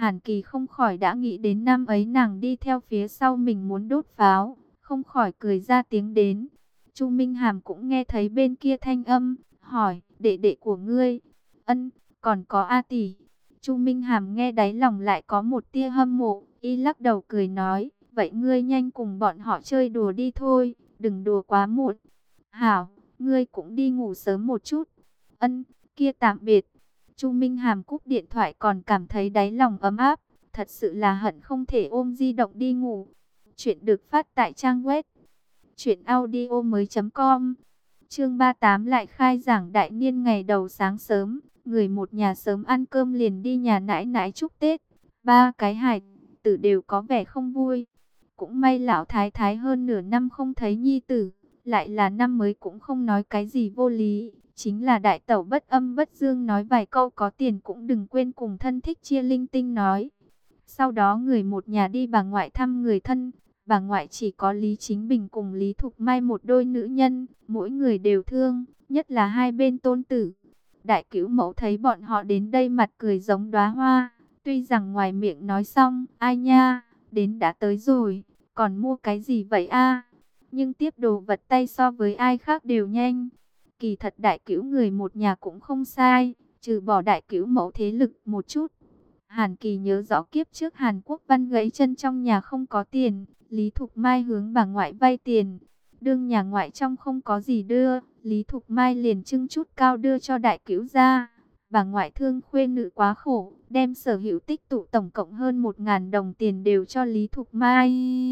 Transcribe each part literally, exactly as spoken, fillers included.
Hàn Kỳ không khỏi đã nghĩ đến năm ấy nàng đi theo phía sau mình muốn đốt pháo, không khỏi cười ra tiếng đến. Chu Minh Hàm cũng nghe thấy bên kia thanh âm, hỏi, đệ đệ của ngươi? Ân, còn có A tỷ. Chu Minh Hàm nghe đáy lòng lại có một tia hâm mộ, y lắc đầu cười nói, vậy ngươi nhanh cùng bọn họ chơi đùa đi thôi, đừng đùa quá muộn. Hảo, ngươi cũng đi ngủ sớm một chút. Ân, kia tạm biệt. Chu Minh Hàm cúp điện thoại còn cảm thấy đáy lòng ấm áp, thật sự là hận không thể ôm di động đi ngủ. Chuyện được phát tại trang web truyện audio mới.com. Chương ba mươi tám lại khai giảng đại niên ngày đầu sáng sớm, người một nhà sớm ăn cơm liền đi nhà nãi nãi chúc Tết. Ba cái hài tử đều có vẻ không vui. Cũng may lão thái thái hơn nửa năm không thấy nhi tử, lại là năm mới cũng không nói cái gì vô lý. Chính là đại tẩu bất âm bất dương nói vài câu có tiền cũng đừng quên cùng thân thích chia linh tinh nói. Sau đó người một nhà đi bà ngoại thăm người thân. Bà ngoại chỉ có Lý Chính Bình cùng Lý Thục Mai một đôi nữ nhân, mỗi người đều thương, nhất là hai bên tôn tử. Đại cữu mẫu thấy bọn họ đến đây mặt cười giống đóa hoa, tuy rằng ngoài miệng nói xong, ai nha, đến đã tới rồi, còn mua cái gì vậy a? Nhưng tiếp đồ vật tay so với ai khác đều nhanh. Kỳ thật đại cữu người một nhà cũng không sai, trừ bỏ đại cữu mẫu thế lực một chút. Hàn Kỳ nhớ rõ kiếp trước Hàn Quốc Văn gãy chân trong nhà không có tiền, Lý Thục Mai hướng bà ngoại vay tiền. Đương nhà ngoại trong không có gì đưa, Lý Thục Mai liền trưng chút cao đưa cho đại cữu gia. Bà ngoại thương khuê nữ quá khổ, đem sở hữu tích tụ tổng cộng hơn một ngàn đồng tiền đều cho Lý Thục Mai.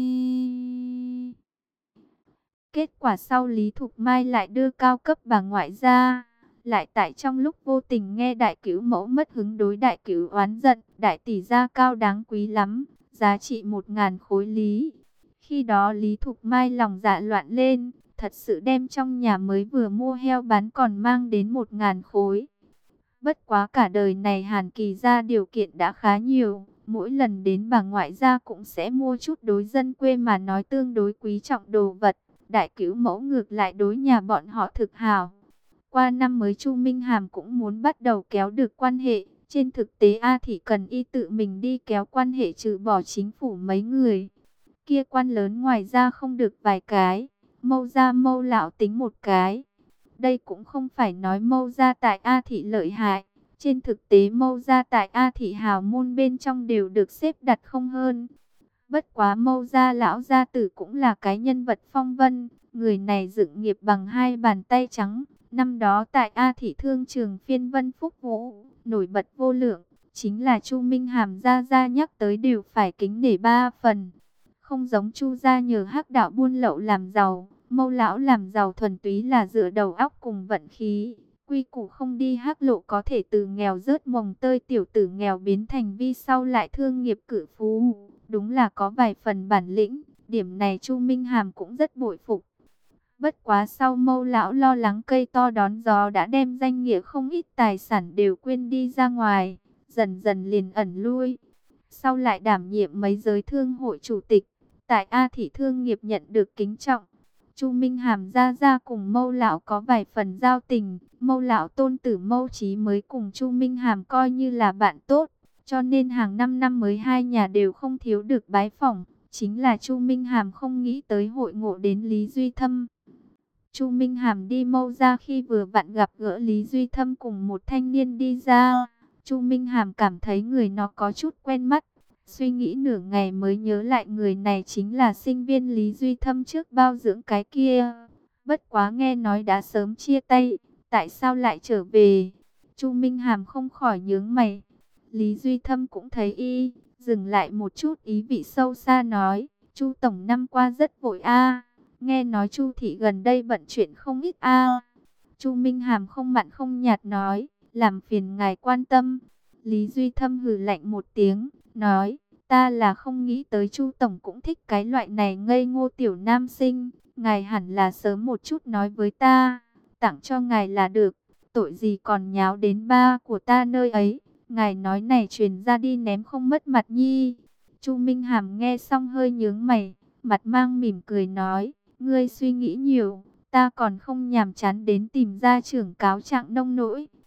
Kết quả sau Lý Thục Mai lại đưa cao cấp bà ngoại ra. Lại tại trong lúc vô tình nghe đại cữu mẫu mất hứng đối đại cữu oán giận, đại tỷ gia cao đáng quý lắm, giá trị một ngàn khối lý. Khi đó Lý Thục Mai lòng dạ loạn lên, thật sự đem trong nhà mới vừa mua heo bán còn mang đến một ngàn khối. Bất quá cả đời này Hàn Kỳ gia điều kiện đã khá nhiều, mỗi lần đến bà ngoại gia cũng sẽ mua chút đối dân quê mà nói tương đối quý trọng đồ vật. Đại cữu mẫu ngược lại đối nhà bọn họ thực hào. Qua năm mới Chu Minh Hàm cũng muốn bắt đầu kéo được quan hệ. Trên thực tế A Thị cần y tự mình đi kéo quan hệ trừ bỏ chính phủ mấy người. Kia quan lớn ngoài ra không được vài cái. Mâu gia mâu lão tính một cái. Đây cũng không phải nói mâu gia tại A Thị lợi hại. Trên thực tế mâu gia tại A Thị hào môn bên trong đều được xếp đặt không hơn. Bất quá mâu gia lão gia tử cũng là cái nhân vật phong vân. Người này dựng nghiệp bằng hai bàn tay trắng. Năm đó tại A Thị thương trường phiên Vân Phúc Vũ, nổi bật vô lượng, chính là Chu Minh Hàm gia gia nhắc tới đều phải kính nể ba phần. Không giống Chu gia nhờ hắc đạo buôn lậu làm giàu, mâu lão làm giàu thuần túy là dựa đầu óc cùng vận khí. Quy củ không đi hắc lộ có thể từ nghèo rớt mồng tơi tiểu tử nghèo biến thành vi sau lại thương nghiệp cử phú. Đúng là có vài phần bản lĩnh, điểm này Chu Minh Hàm cũng rất bội phục. Bất quá sau mâu lão lo lắng cây to đón gió đã đem danh nghĩa không ít tài sản đều quên đi ra ngoài, dần dần liền ẩn lui. Sau lại đảm nhiệm mấy giới thương hội chủ tịch, tại A Thị thương nghiệp nhận được kính trọng. Chu Minh Hàm gia gia cùng mâu lão có vài phần giao tình, mâu lão tôn tử mâu trí mới cùng Chu Minh Hàm coi như là bạn tốt, cho nên hàng năm năm mới hai nhà đều không thiếu được bái phỏng. Chính là Chu Minh Hàm không nghĩ tới hội ngộ đến Lý Duy Thâm. Chu Minh Hàm đi mâu ra khi vừa vặn gặp gỡ Lý Duy Thâm cùng một thanh niên đi ra. Chu Minh Hàm cảm thấy người nó có chút quen mắt. Suy nghĩ nửa ngày mới nhớ lại người này chính là sinh viên Lý Duy Thâm trước bao dưỡng cái kia. Bất quá nghe nói đã sớm chia tay, tại sao lại trở về? Chu Minh Hàm không khỏi nhướng mày. Lý Duy Thâm cũng thấy y, dừng lại một chút ý vị sâu xa nói, Chu tổng năm qua rất vội a. Nghe nói Chu thị gần đây bận chuyện không ít a. Chu Minh Hàm không mặn không nhạt nói, làm phiền ngài quan tâm. Lý Duy Thâm hừ lạnh một tiếng, nói, ta là không nghĩ tới Chu tổng cũng thích cái loại này ngây ngô tiểu nam sinh, ngài hẳn là sớm một chút nói với ta, tặng cho ngài là được, tội gì còn nháo đến ba của ta nơi ấy, ngài nói này truyền ra đi ném không mất mặt nhi. Chu Minh Hàm nghe xong hơi nhướng mày, mặt mang mỉm cười nói, ngươi suy nghĩ nhiều, ta còn không nhàm chán đến tìm gia trưởng cáo trạng nông nỗi.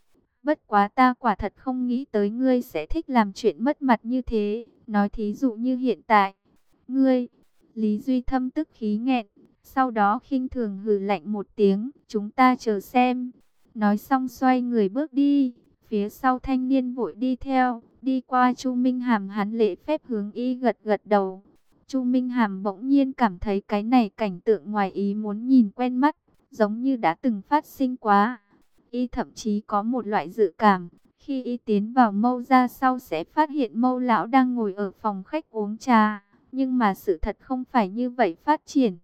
Bất quá ta quả thật không nghĩ tới ngươi sẽ thích làm chuyện mất mặt như thế. Nói thí dụ như hiện tại, ngươi, Lý Duy Thâm tức khí nghẹn, sau đó khinh thường hừ lạnh một tiếng, chúng ta chờ xem. Nói xong xoay người bước đi, phía sau thanh niên vội đi theo, đi qua Chu Minh Hàm, hắn lễ phép hướng y gật gật đầu. Chu Minh Hàm bỗng nhiên cảm thấy cái này cảnh tượng ngoài ý muốn nhìn quen mắt, giống như đã từng phát sinh quá. Y thậm chí có một loại dự cảm, khi y tiến vào Mâu ra sau sẽ phát hiện Mâu lão đang ngồi ở phòng khách uống trà, nhưng mà sự thật không phải như vậy phát triển.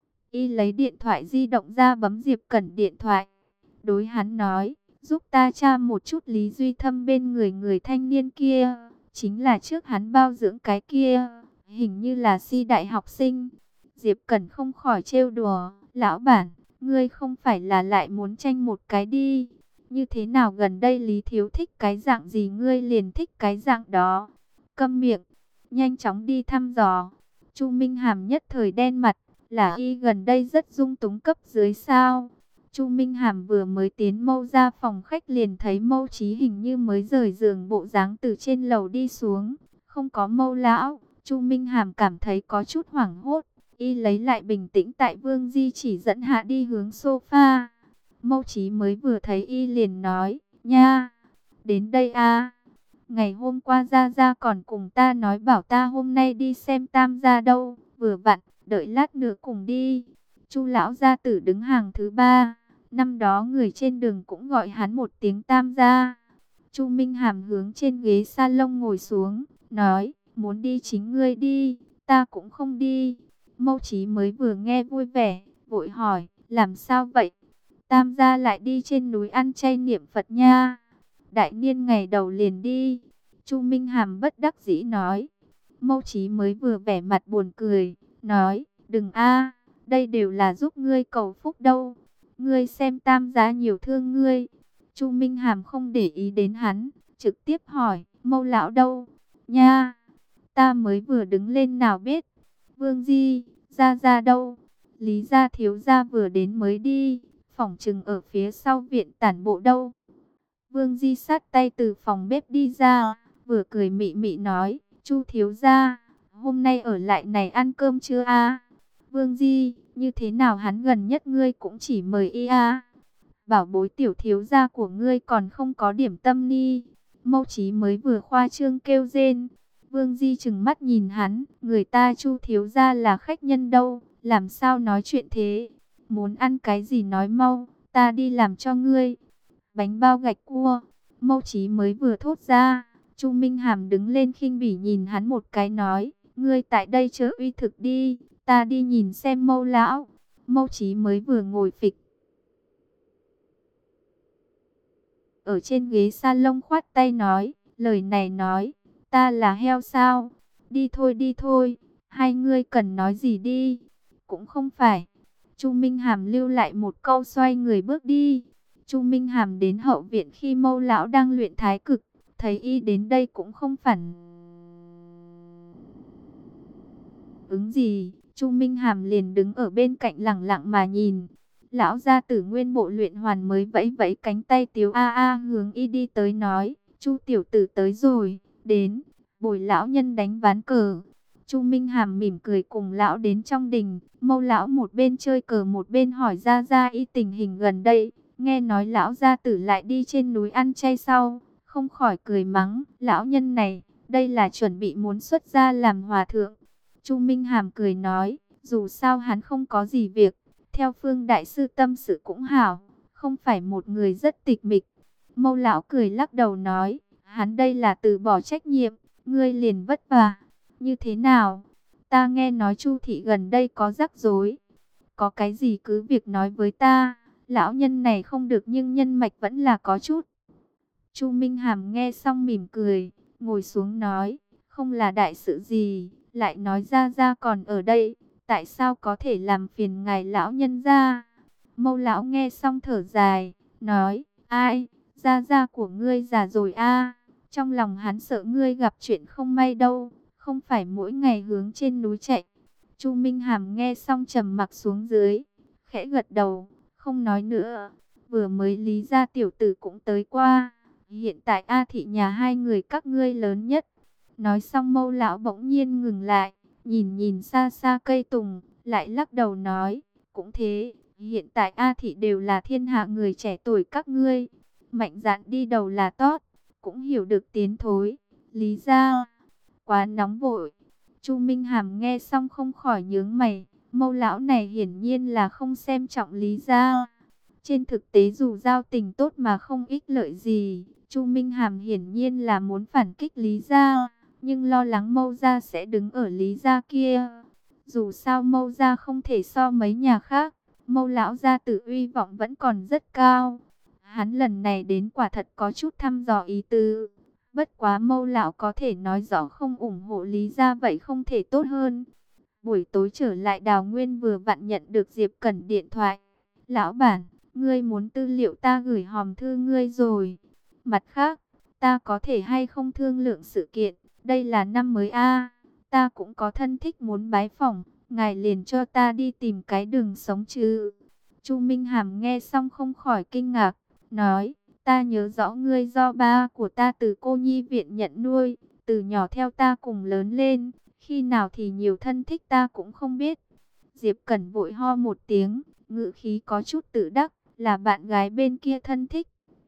Y lấy điện thoại di động ra bấm Diệp Cẩn điện thoại, đối hắn nói, giúp ta tra một chút Lý Duy Thâm bên người người thanh niên kia, chính là trước hắn bao dưỡng cái kia, hình như là si đại học sinh. Diệp Cẩn không khỏi trêu đùa, lão bản, ngươi không phải là lại muốn tranh một cái đi, như thế nào gần đây Lý Thiếu thích cái dạng gì ngươi liền thích cái dạng đó. Câm miệng, nhanh chóng đi thăm dò. Chu Minh Hàm nhất thời đen mặt, là y gần đây rất dung túng cấp dưới sao? Chu Minh Hàm vừa mới tiến Mâu ra phòng khách liền thấy Mâu Chí hình như mới rời giường bộ dáng từ trên lầu đi xuống, không có Mâu lão. Chu Minh Hàm cảm thấy có chút hoảng hốt, y lấy lại bình tĩnh tại Vương Di chỉ dẫn hạ đi hướng sofa. Mâu Chí mới vừa thấy y liền nói, nha, đến đây a. Ngày hôm qua Gia Gia còn cùng ta nói bảo ta hôm nay đi xem Tam gia đâu, vừa vặn, đợi lát nữa cùng đi. Chu lão gia tử đứng hàng thứ ba, năm đó người trên đường cũng gọi hắn một tiếng Tam gia. Chu Minh Hàm hướng trên ghế salon ngồi xuống, nói, muốn đi chính ngươi đi, ta cũng không đi. Mâu Chí mới vừa nghe vui vẻ, vội hỏi, làm sao vậy? Tam gia lại đi trên núi ăn chay niệm Phật nha. Đại niên ngày đầu liền đi. Chu Minh Hàm bất đắc dĩ nói. Mâu Chí mới vừa vẻ mặt buồn cười, nói, đừng a, đây đều là giúp ngươi cầu phúc đâu. Ngươi xem Tam gia nhiều thương ngươi. Chu Minh Hàm không để ý đến hắn, trực tiếp hỏi, Mâu lão đâu? Nha, ta mới vừa đứng lên nào biết. Vương Di, Gia Gia đâu? Lý gia thiếu gia vừa đến mới đi, phỏng chừng ở phía sau viện tản bộ đâu. Vương Di sát tay từ phòng bếp đi ra, vừa cười mị mị nói, Chu thiếu gia, hôm nay ở lại này ăn cơm chưa a? Vương Di, như thế nào hắn gần nhất ngươi cũng chỉ mời y a? Bảo bối tiểu thiếu gia của ngươi còn không có điểm tâm ni. Mâu Chí mới vừa khoa trương kêu rên. Vương Di trừng mắt nhìn hắn, người ta Chu thiếu gia là khách nhân đâu, làm sao nói chuyện thế? Muốn ăn cái gì nói mau, ta đi làm cho ngươi. Bánh bao gạch cua. Mâu Chí mới vừa thốt ra, Chu Minh Hàm đứng lên khinh bỉ nhìn hắn một cái nói, ngươi tại đây chớ uy thực đi, ta đi nhìn xem Mâu lão. Mâu Chí mới vừa ngồi phịch ở trên ghế salon khoát tay nói, lời này nói, ta là heo sao? Đi thôi đi thôi, hai ngươi cần nói gì đi? Cũng không phải. Chu Minh Hàm lưu lại một câu xoay người bước đi. Chu Minh Hàm đến hậu viện khi Mâu lão đang luyện thái cực, thấy y đến đây cũng không phản ứng gì. Chu Minh Hàm liền đứng ở bên cạnh lặng lặng mà nhìn. Lão gia tử nguyên bộ luyện hoàn mới vẫy vẫy cánh tay tiếu a a hướng y đi tới nói, Chu tiểu tử tới rồi, đến, bồi lão nhân đánh ván cờ. Chu Minh Hàm mỉm cười cùng lão đến trong đình. Mâu lão một bên chơi cờ một bên hỏi Gia Gia y tình hình gần đây. Nghe nói lão gia tử lại đi trên núi ăn chay sau, không khỏi cười mắng, lão nhân này, đây là chuẩn bị muốn xuất gia làm hòa thượng. Chu Minh Hàm cười nói, dù sao hắn không có gì việc, theo Phương đại sư tâm sự cũng hảo, không phải một người rất tịch mịch. Mâu lão cười lắc đầu nói, hắn đây là từ bỏ trách nhiệm, ngươi liền vất vả. Như thế nào? Ta nghe nói Chu thị gần đây có rắc rối. Có cái gì cứ việc nói với ta. Lão nhân này không được nhưng nhân mạch vẫn là có chút. Chu Minh Hàm nghe xong mỉm cười, ngồi xuống nói, không là đại sự gì, lại nói Gia Gia còn ở đây, tại sao có thể làm phiền ngài lão nhân gia? Mâu lão nghe xong thở dài, nói, ai, Gia Gia của ngươi già rồi a, trong lòng hắn sợ ngươi gặp chuyện không may đâu, không phải mỗi ngày hướng trên núi chạy. Chu Minh Hàm nghe xong trầm mặc xuống dưới, khẽ gật đầu, không nói nữa. Vừa mới Lý gia tiểu tử cũng tới qua, hiện tại A thị nhà hai người các ngươi lớn nhất. Nói xong Mâu lão bỗng nhiên ngừng lại, nhìn nhìn xa xa cây tùng, lại lắc đầu nói, cũng thế, hiện tại A thị đều là thiên hạ người trẻ tuổi các ngươi, mạnh dạn đi đầu là tốt, cũng hiểu được tiến thối. Lý gia quá nóng vội. Chu Minh Hàm nghe xong không khỏi nhướng mày, Mâu lão này hiển nhiên là không xem trọng Lý gia. Trên thực tế dù giao tình tốt mà không ích lợi gì, Chu Minh Hàm hiển nhiên là muốn phản kích Lý gia, nhưng lo lắng Mâu gia sẽ đứng ở Lý gia kia. Dù sao Mâu gia không thể so mấy nhà khác, Mâu lão gia tử uy vọng vẫn còn rất cao. Hắn lần này đến quả thật có chút thăm dò ý tứ. Bất quá Mâu lão có thể nói rõ không ủng hộ Lý gia vậy không thể tốt hơn. Buổi tối trở lại Đào Nguyên vừa vặn nhận được Diệp Cẩn điện thoại. Lão bản, ngươi muốn tư liệu ta gửi hòm thư ngươi rồi. Mặt khác, ta có thể hay không thương lượng sự kiện, đây là năm mới a, ta cũng có thân thích muốn bái phỏng, ngài liền cho ta đi tìm cái đường sống chứ. Chu Minh Hàm nghe xong không khỏi kinh ngạc, nói, ta nhớ rõ ngươi do ba của ta từ cô nhi viện nhận nuôi, từ nhỏ theo ta cùng lớn lên, khi nào thì nhiều thân thích ta cũng không biết. Diệp Cẩn vội ho một tiếng, ngữ khí có chút tự đắc, là bạn gái bên kia thân thích.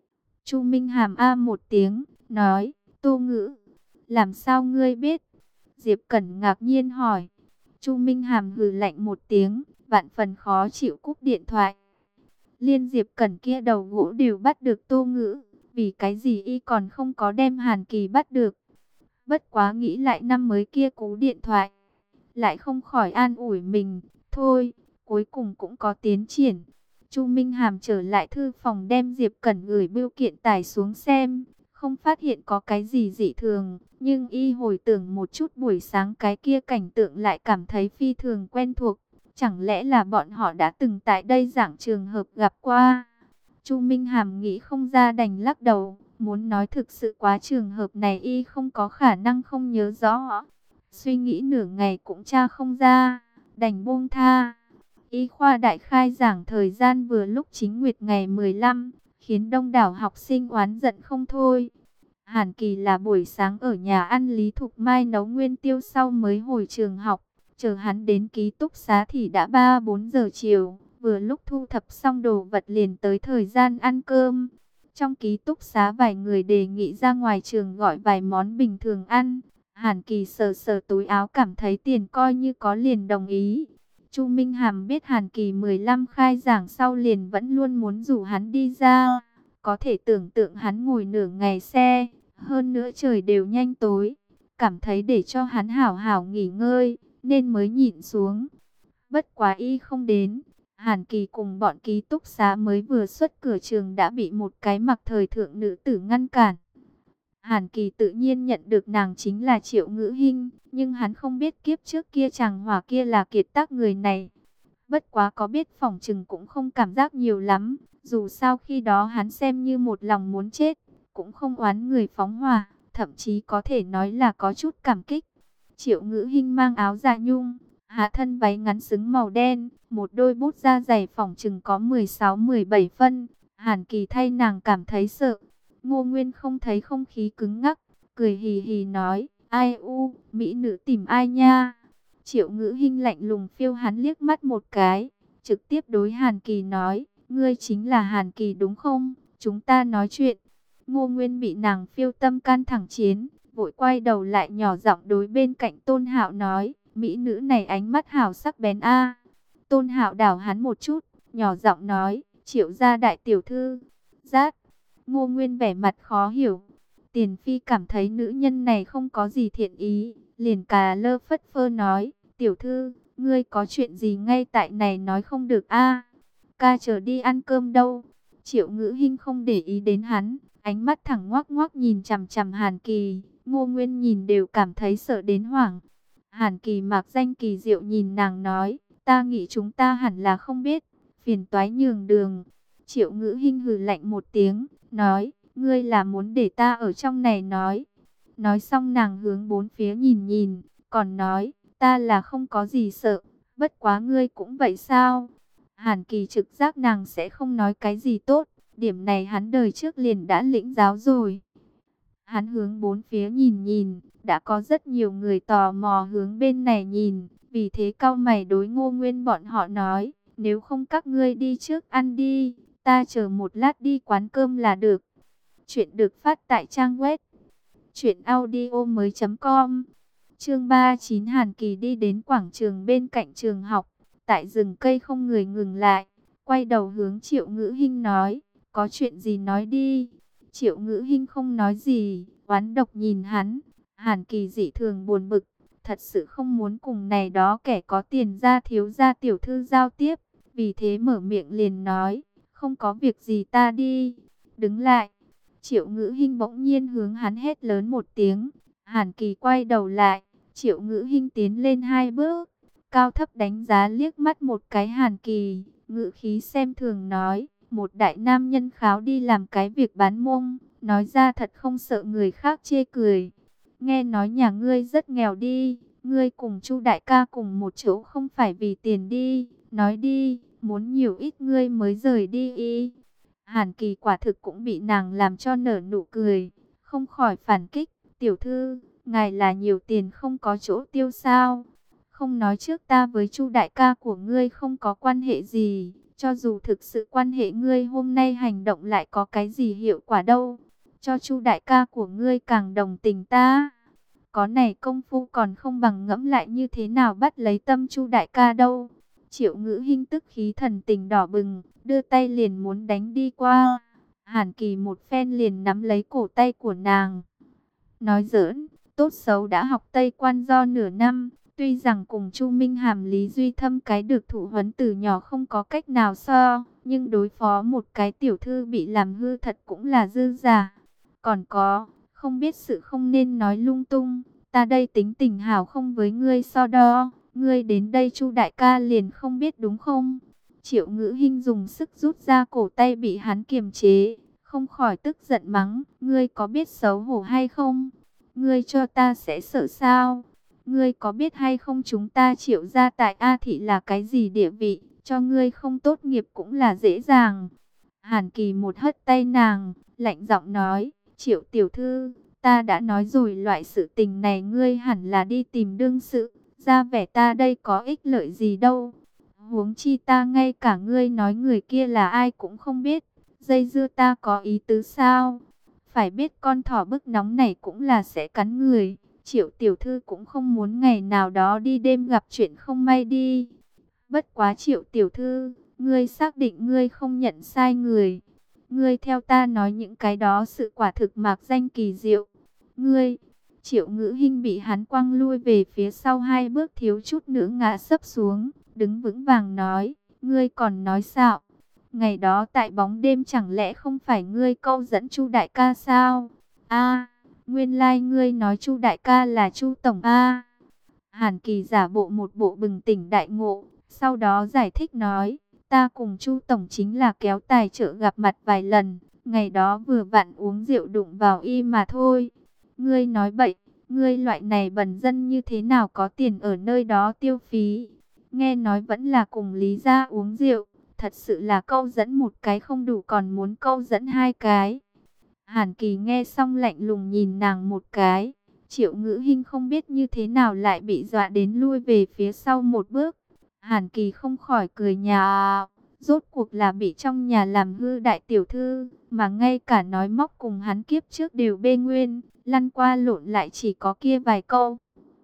Chu Minh Hàm a một tiếng, nói, Tô Ngữ, làm sao ngươi biết? Diệp Cẩn ngạc nhiên hỏi. Chu Minh Hàm hừ lạnh một tiếng, vạn phần khó chịu cúp điện thoại. Liên Diệp Cẩn kia đầu gỗ đều bắt được Tô Ngữ, vì cái gì y còn không có đem Hàn Kỳ bắt được. Bất quá nghĩ lại năm mới kia cú điện thoại, lại không khỏi an ủi mình, thôi, cuối cùng cũng có tiến triển. Chu Minh Hàm trở lại thư phòng đem Diệp Cẩn gửi bưu kiện tải xuống xem, không phát hiện có cái gì dị thường, nhưng y hồi tưởng một chút buổi sáng cái kia cảnh tượng lại cảm thấy phi thường quen thuộc. Chẳng lẽ là bọn họ đã từng tại đây giảng trường hợp gặp qua? Chu Minh Hàm nghĩ không ra đành lắc đầu, muốn nói thực sự quá trường hợp này y không có khả năng không nhớ rõ. Suy nghĩ nửa ngày cũng tra không ra, đành buông tha. Y khoa đại khai giảng thời gian vừa lúc chính nguyệt ngày mười lăm, khiến đông đảo học sinh oán giận không thôi. Hàn Kỳ là buổi sáng ở nhà ăn Lý Thục Mai nấu nguyên tiêu sau mới hồi trường học. Chờ hắn đến ký túc xá thì đã ba bốn giờ chiều, vừa lúc thu thập xong đồ vật liền tới thời gian ăn cơm. Trong ký túc xá vài người đề nghị ra ngoài trường gọi vài món bình thường ăn. Hàn Kỳ sờ sờ túi áo cảm thấy tiền coi như có liền đồng ý. Chu Minh Hàm biết Hàn Kỳ mười lăm khai giảng sau liền vẫn luôn muốn rủ hắn đi ra. Có thể tưởng tượng hắn ngồi nửa ngày xe, hơn nữa trời đều nhanh tối. Cảm thấy để cho hắn hảo hảo nghỉ ngơi, nên mới nhịn xuống. Bất quá y không đến. Hàn Kỳ cùng bọn ký túc xá mới vừa xuất cửa trường đã bị một cái mặc thời thượng nữ tử ngăn cản. Hàn Kỳ tự nhiên nhận được nàng chính là Triệu Ngữ Hinh, nhưng hắn không biết kiếp trước kia chàng hỏa kia là kiệt tác người này. Bất quá có biết phỏng chừng cũng không cảm giác nhiều lắm, dù sao khi đó hắn xem như một lòng muốn chết, cũng không oán người phóng hỏa, thậm chí có thể nói là có chút cảm kích. Triệu Ngữ Hinh mang áo da nhung, hạ thân váy ngắn xứng màu đen, một đôi bút da dày phỏng chừng có mười sáu mười bảy phân. Hàn Kỳ thay nàng cảm thấy sợ. Ngô Nguyên không thấy không khí cứng ngắc, cười hì hì nói, ai u, mỹ nữ tìm ai nha. Triệu Ngữ Hinh lạnh lùng phiêu hắn liếc mắt một cái, trực tiếp đối Hàn Kỳ nói, ngươi chính là Hàn Kỳ đúng không, chúng ta nói chuyện. Ngô Nguyên bị nàng phiêu tâm can thẳng chiến, vội quay đầu lại nhỏ giọng đối bên cạnh Tôn Hạo nói, mỹ nữ này ánh mắt hảo sắc bén a. Tôn Hạo đảo hắn một chút, nhỏ giọng nói, Triệu gia đại tiểu thư. Rát. Ngô Nguyên vẻ mặt khó hiểu. Tiền Phi cảm thấy nữ nhân này không có gì thiện ý, liền cà lơ phất phơ nói, tiểu thư, ngươi có chuyện gì ngay tại này nói không được a? Ca chờ đi ăn cơm đâu? Triệu Ngữ Hinh không để ý đến hắn, ánh mắt thẳng ngoác ngoác nhìn chằm chằm Hàn Kỳ. Ngô Nguyên nhìn đều cảm thấy sợ đến hoảng. Hàn Kỳ mạc danh kỳ diệu nhìn nàng nói, ta nghĩ chúng ta hẳn là không biết, phiền toái nhường đường. Triệu Ngữ Hinh hừ lạnh một tiếng, nói, ngươi là muốn để ta ở trong này nói. Nói xong nàng hướng bốn phía nhìn nhìn, còn nói, ta là không có gì sợ, bất quá ngươi cũng vậy sao? Hàn Kỳ trực giác nàng sẽ không nói cái gì tốt, Điểm này hắn đời trước liền đã lĩnh giáo rồi. Hắn hướng bốn phía nhìn nhìn, đã có rất nhiều người tò mò hướng bên này nhìn, vì thế cau mày đối Ngô Nguyên bọn họ nói, nếu không các ngươi đi trước ăn đi, ta chờ một lát đi quán cơm là được. Chuyện được phát tại trang web truyện audio mới chấm com. Chương ba mươi chín, Hàn Kỳ đi đến quảng trường bên cạnh trường học, tại rừng cây không người ngừng lại, quay đầu hướng Triệu Ngữ Hinh nói, có chuyện gì nói đi. Triệu Ngữ Hinh không nói gì, oán độc nhìn hắn. Hàn Kỳ dị thường buồn bực, thật sự không muốn cùng này đó kẻ có tiền ra thiếu gia tiểu thư giao tiếp, vì thế mở miệng liền nói, không có việc gì ta đi. Đứng lại. Triệu Ngữ Hinh bỗng nhiên hướng hắn hét lớn một tiếng. Hàn Kỳ quay đầu lại, Triệu Ngữ Hinh tiến lên hai bước, cao thấp đánh giá liếc mắt một cái Hàn Kỳ, ngữ khí xem thường nói, một đại nam nhân kháo đi làm cái việc bán mông, nói ra thật không sợ người khác chê cười. Nghe nói nhà ngươi rất nghèo đi, ngươi cùng Chu đại ca cùng một chỗ không phải vì tiền đi, nói đi, muốn nhiều ít ngươi mới rời đi y. Hàn Kỳ quả thực cũng bị nàng làm cho nở nụ cười, không khỏi phản kích, tiểu thư, ngài là nhiều tiền không có chỗ tiêu sao? Không nói trước ta với Chu đại ca của ngươi không có quan hệ gì, cho dù thực sự quan hệ ngươi hôm nay hành động lại có cái gì hiệu quả đâu, cho Chu đại ca của ngươi càng đồng tình ta. Có này công phu còn không bằng ngẫm lại như thế nào bắt lấy tâm Chu đại ca đâu. Triệu Ngữ Hinh tức khí thần tình đỏ bừng, đưa tay liền muốn đánh đi qua. Hàn Kỳ một phen liền nắm lấy cổ tay của nàng. Nói giỡn, tốt xấu đã học Tây Quan do nửa năm, tuy rằng cùng Chu Minh Hàm Lý Duy Thâm cái được thụ huấn từ nhỏ không có cách nào so, nhưng đối phó một cái tiểu thư bị làm hư thật cũng là dư giả. Còn có, không biết sự không nên nói lung tung, ta đây tính tình hảo không với ngươi so đo, ngươi đến đây Chu đại ca liền không biết đúng không? Triệu Ngữ Hinh dùng sức rút ra cổ tay bị hắn kiềm chế, không khỏi tức giận mắng, ngươi có biết xấu hổ hay không? Ngươi cho ta sẽ sợ sao? Ngươi có biết hay không chúng ta Triệu gia tại A Thị là cái gì địa vị, cho ngươi không tốt nghiệp cũng là dễ dàng. Hàn Kỳ một hất tay nàng, lạnh giọng nói, Triệu tiểu thư, ta đã nói rồi loại sự tình này ngươi hẳn là đi tìm đương sự, ra vẻ ta đây có ích lợi gì đâu. Huống chi ta ngay cả ngươi nói người kia là ai cũng không biết, dây dưa ta có ý tứ sao? Phải biết con thỏ bức nóng này cũng là sẽ cắn người. Triệu tiểu thư cũng không muốn ngày nào đó đi đêm gặp chuyện không may đi. Bất quá Triệu tiểu thư, ngươi xác định ngươi không nhận sai người. Ngươi theo ta nói những cái đó sự quả thực mạc danh kỳ diệu. Ngươi, Triệu Ngữ Hinh bị hắn quăng lui về phía sau hai bước thiếu chút nữa ngã sấp xuống, đứng vững vàng nói, ngươi còn nói xạo. Ngày đó tại bóng đêm chẳng lẽ không phải ngươi câu dẫn Chu đại ca sao? A, nguyên lai like ngươi nói Chu đại ca là Chu tổng a. Hàn Kỳ giả bộ một bộ bừng tỉnh đại ngộ, sau đó giải thích nói, ta cùng Chu tổng chính là kéo tài trợ gặp mặt vài lần, ngày đó vừa vặn uống rượu đụng vào y mà thôi. Ngươi nói bậy, ngươi loại này bần dân như thế nào có tiền ở nơi đó tiêu phí? Nghe nói vẫn là cùng Lý gia uống rượu, thật sự là câu dẫn một cái không đủ còn muốn câu dẫn hai cái. Hàn Kỳ nghe xong lạnh lùng nhìn nàng một cái. Triệu Ngữ Hinh không biết như thế nào lại bị dọa đến lui về phía sau một bước. Hàn Kỳ không khỏi cười nhạo, rốt cuộc là bị trong nhà làm hư đại tiểu thư, mà ngay cả nói móc cùng hắn kiếp trước đều bê nguyên, lăn qua lộn lại chỉ có kia vài câu.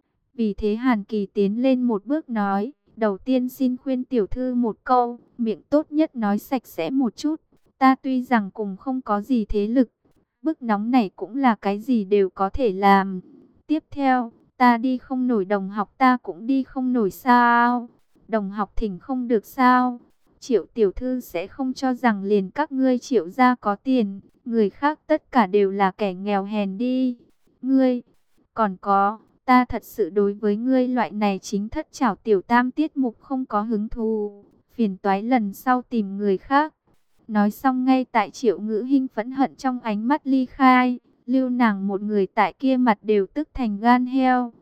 Vì thế Hàn Kỳ tiến lên một bước nói, đầu tiên xin khuyên tiểu thư một câu, miệng tốt nhất nói sạch sẽ một chút. Ta tuy rằng cùng không có gì thế lực, bức nóng này cũng là cái gì đều có thể làm. Tiếp theo, ta đi không nổi đồng học ta cũng đi không nổi sao? Đồng học thỉnh không được sao? Triệu tiểu thư sẽ không cho rằng liền các ngươi Triệu gia có tiền, người khác tất cả đều là kẻ nghèo hèn đi. Ngươi, còn có, ta thật sự đối với ngươi loại này chính thất trảo tiểu tam tiết mục không có hứng thú, phiền toái lần sau tìm người khác. Nói xong ngay tại Triệu Ngữ Hinh phẫn hận trong ánh mắt ly khai, lưu nàng một người tại kia mặt đều tức thành gan heo.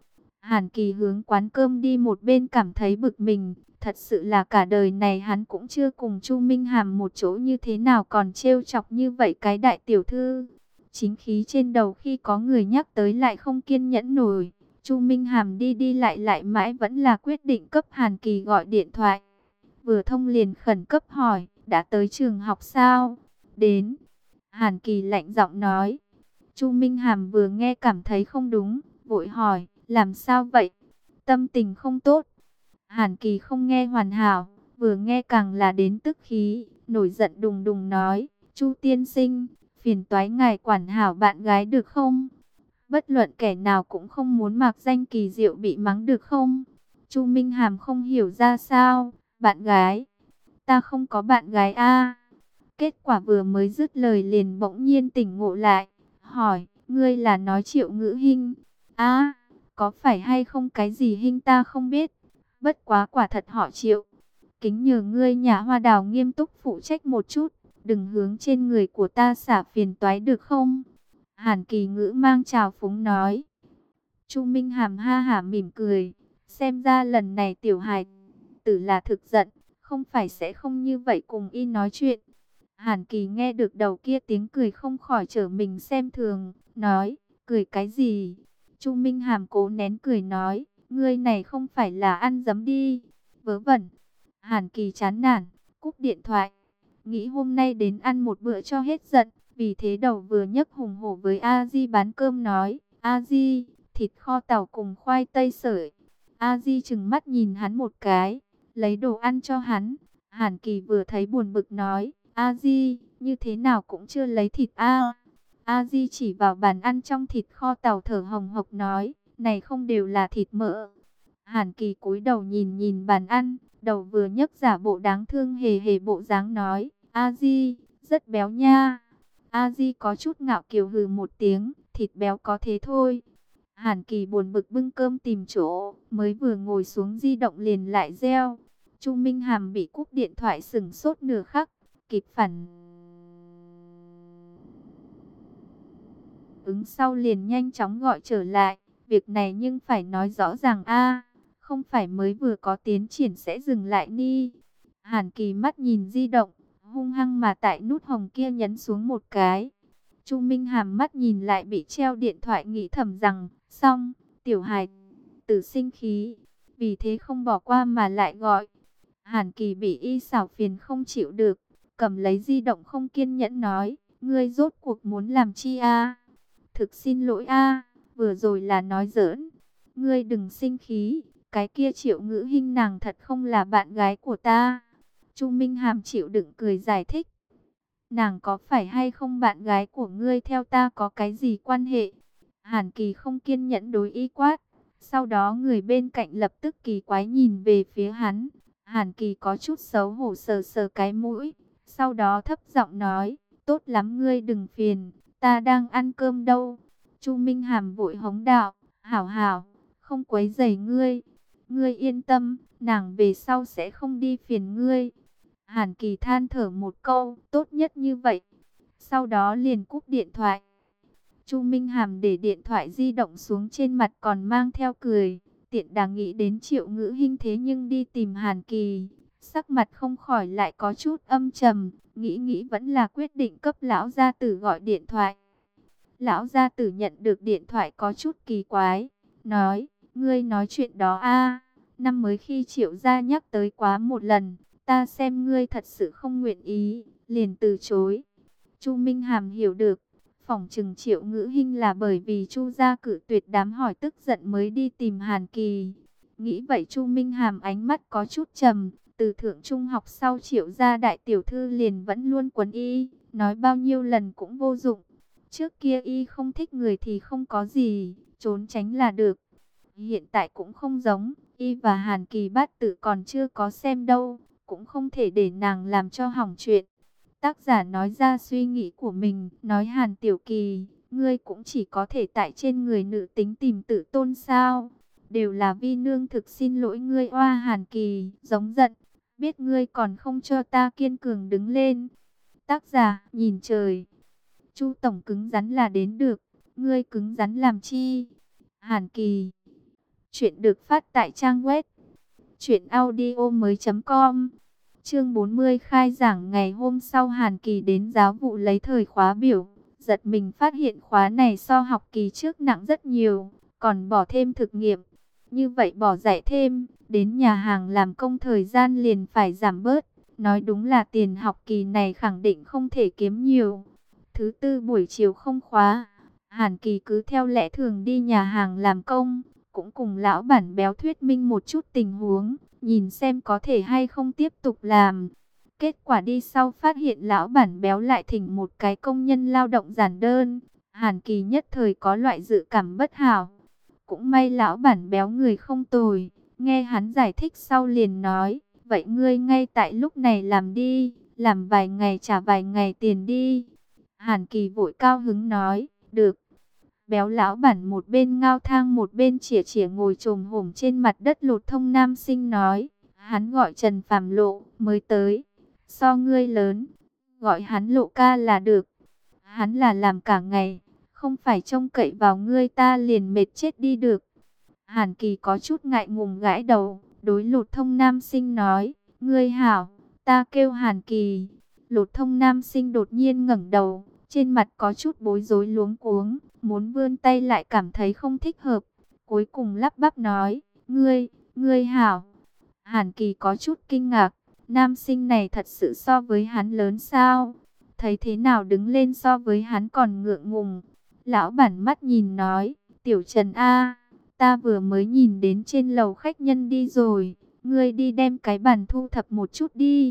Hàn Kỳ hướng quán cơm đi một bên cảm thấy bực mình. Thật sự là cả đời này hắn cũng chưa cùng Chu Minh Hàm một chỗ, như thế nào còn trêu chọc như vậy cái đại tiểu thư. Chính khí trên đầu khi có người nhắc tới lại không kiên nhẫn nổi. Chu Minh Hàm đi đi lại lại mãi vẫn là quyết định cấp Hàn Kỳ gọi điện thoại. Vừa thông liền khẩn cấp hỏi, đã tới trường học sao? Đến. Hàn Kỳ lạnh giọng nói. Chu Minh Hàm vừa nghe cảm thấy không đúng, vội hỏi, làm sao vậy? Tâm tình không tốt. Hàn Kỳ không nghe hoàn hảo, vừa nghe càng là đến tức khí, nổi giận đùng đùng nói, Chu tiên sinh, phiền toái ngài quản hảo bạn gái được không? Bất luận kẻ nào cũng không muốn mặc danh Kỳ Diệu bị mắng được không? Chu Minh Hàm không hiểu ra sao, bạn gái, ta không có bạn gái a. Kết quả vừa mới dứt lời liền bỗng nhiên tỉnh ngộ lại, hỏi, ngươi là nói Triệu Ngữ Hinh? A, có phải hay không cái gì Hinh ta không biết, bất quá quả thật họ Triệu. Kính nhờ ngươi nhà Hoa Đào nghiêm túc phụ trách một chút, đừng hướng trên người của ta xả phiền toái được không? Hàn Kỳ Ngữ mang trào phúng nói. Chu Minh Hàm ha hả mỉm cười, xem ra lần này tiểu hài tử là thực giận, không phải sẽ không như vậy cùng y nói chuyện. Hàn Kỳ nghe được đầu kia tiếng cười không khỏi trở mình xem thường, nói, cười cái gì? Chu Minh Hàm cố nén cười nói, ngươi này không phải là ăn dấm đi, vớ vẩn. Hàn Kỳ chán nản, cúp điện thoại, nghĩ hôm nay đến ăn một bữa cho hết giận, vì thế đầu vừa nhấc hùng hổ với A Di bán cơm nói, A Di, thịt kho tàu cùng khoai tây sợi. A Di trừng mắt nhìn hắn một cái, lấy đồ ăn cho hắn. Hàn Kỳ vừa thấy buồn bực nói, A Di, như thế nào cũng chưa lấy thịt a. A Di chỉ vào bàn ăn trong thịt kho tàu thở hồng hộc nói, này không đều là thịt mỡ. Hàn Kỳ cúi đầu nhìn nhìn bàn ăn, đầu vừa nhấc giả bộ đáng thương hề hề bộ dáng nói, A Di, rất béo nha. A Di có chút ngạo kiều hừ một tiếng, thịt béo có thế thôi. Hàn Kỳ buồn bực bưng cơm tìm chỗ, mới vừa ngồi xuống di động liền lại reo. Chu Minh Hàm bị cúp điện thoại sừng sốt nửa khắc, kịp phản ứng sau liền nhanh chóng gọi trở lại. Việc này nhưng phải nói rõ ràng a, không phải mới vừa có tiến triển sẽ dừng lại ni. Hàn Kỳ mắt nhìn di động, hung hăng mà tại nút hồng kia nhấn xuống một cái. Chu Minh Hàm mắt nhìn lại bị treo điện thoại nghĩ thầm rằng, xong, tiểu hài tử sinh khí, vì thế không bỏ qua mà lại gọi. Hàn Kỳ bị y xảo phiền không chịu được, cầm lấy di động không kiên nhẫn nói, ngươi rốt cuộc muốn làm chi a? Thực xin lỗi a, vừa rồi là nói giỡn, ngươi đừng sinh khí, cái kia Triệu Ngữ Hinh nàng thật không là bạn gái của ta. Chu Minh Hàm chịu đựng cười giải thích, nàng có phải hay không bạn gái của ngươi theo ta có cái gì quan hệ? Hàn Kỳ không kiên nhẫn đối y quát, sau đó người bên cạnh lập tức kỳ quái nhìn về phía hắn. Hàn Kỳ có chút xấu hổ sờ sờ cái mũi, sau đó thấp giọng nói, tốt lắm ngươi đừng phiền, ta đang ăn cơm đâu. Chu Minh Hàm vội hống đạo, hảo hảo, không quấy rầy ngươi, ngươi yên tâm, nàng về sau sẽ không đi phiền ngươi. Hàn Kỳ than thở một câu, tốt nhất như vậy, sau đó liền cúp điện thoại. Chu Minh Hàm để điện thoại di động xuống trên mặt còn mang theo cười. Tiện đà nghĩ đến Triệu Ngữ Hinh thế nhưng đi tìm Hàn Kỳ, sắc mặt không khỏi lại có chút âm trầm, nghĩ nghĩ vẫn là quyết định cấp lão gia tử gọi điện thoại. Lão gia tử nhận được điện thoại có chút kỳ quái, nói, ngươi nói chuyện đó a, năm mới khi Triệu gia nhắc tới quá một lần, ta xem ngươi thật sự không nguyện ý, liền từ chối. Chu Minh Hàm hiểu được, phỏng chừng Triệu Ngữ Hinh là bởi vì Chu gia cử tuyệt đám hỏi tức giận mới đi tìm Hàn Kỳ. Nghĩ vậy Chu Minh Hàm ánh mắt có chút trầm, từ thượng trung học sau Triệu gia đại tiểu thư liền vẫn luôn quấn y, nói bao nhiêu lần cũng vô dụng. Trước kia y không thích người thì không có gì, trốn tránh là được. Hiện tại cũng không giống, y và Hàn Kỳ bát tự còn chưa có xem đâu, cũng không thể để nàng làm cho hỏng chuyện. Tác giả nói ra suy nghĩ của mình, nói Hàn Tiểu Kỳ, ngươi cũng chỉ có thể tại trên người nữ tính tìm tự tôn sao? Đều là vi nương thực xin lỗi ngươi. Oa Hàn Kỳ, giống giận, biết ngươi còn không cho ta kiên cường đứng lên. Tác giả, nhìn trời. Chu tổng cứng rắn là đến được, ngươi cứng rắn làm chi? Hàn Kỳ. Chuyện được phát tại trang web truyện audio mới chấm com. Chương bốn mươi khai giảng. Ngày hôm sau Hàn Kỳ đến giáo vụ lấy thời khóa biểu, giật mình phát hiện khóa này so học kỳ trước nặng rất nhiều, còn bỏ thêm thực nghiệm. Như vậy bỏ dạy thêm, đến nhà hàng làm công thời gian liền phải giảm bớt. Nói đúng là tiền học kỳ này khẳng định không thể kiếm nhiều. Thứ tư buổi chiều không khóa, Hàn Kỳ cứ theo lẽ thường đi nhà hàng làm công, cũng cùng lão bản béo thuyết minh một chút tình huống, nhìn xem có thể hay không tiếp tục làm. Kết quả đi sau phát hiện lão bản béo lại thỉnh một cái công nhân lao động giản đơn. Hàn Kỳ nhất thời có loại dự cảm bất hảo. Cũng may lão bản béo người không tồi, nghe hắn giải thích sau liền nói, vậy ngươi ngay tại lúc này làm đi, làm vài ngày trả vài ngày tiền đi. Hàn Kỳ vội cao hứng nói, được. Béo lão bản một bên ngao thang một bên chỉa chỉa ngồi chồm hổm trên mặt đất Lột Thông nam sinh nói, hắn gọi Trần Phàm Lộ, mới tới, so ngươi lớn, gọi hắn Lộ ca là được. Hắn là làm cả ngày, không phải trông cậy vào ngươi ta liền mệt chết đi được. Hàn Kỳ có chút ngại ngùng gãi đầu, đối Lột Thông nam sinh nói, ngươi hảo, ta kêu Hàn Kỳ. Lột Thông nam sinh đột nhiên ngẩng đầu, trên mặt có chút bối rối luống cuống, muốn vươn tay lại cảm thấy không thích hợp. Cuối cùng lắp bắp nói, ngươi, ngươi hảo. Hàn Kỳ có chút kinh ngạc, nam sinh này thật sự so với hắn lớn sao? Thấy thế nào đứng lên so với hắn còn ngượng ngùng. Lão bản mắt nhìn nói, tiểu Trần A, ta vừa mới nhìn đến trên lầu khách nhân đi rồi, ngươi đi đem cái bàn thu thập một chút đi.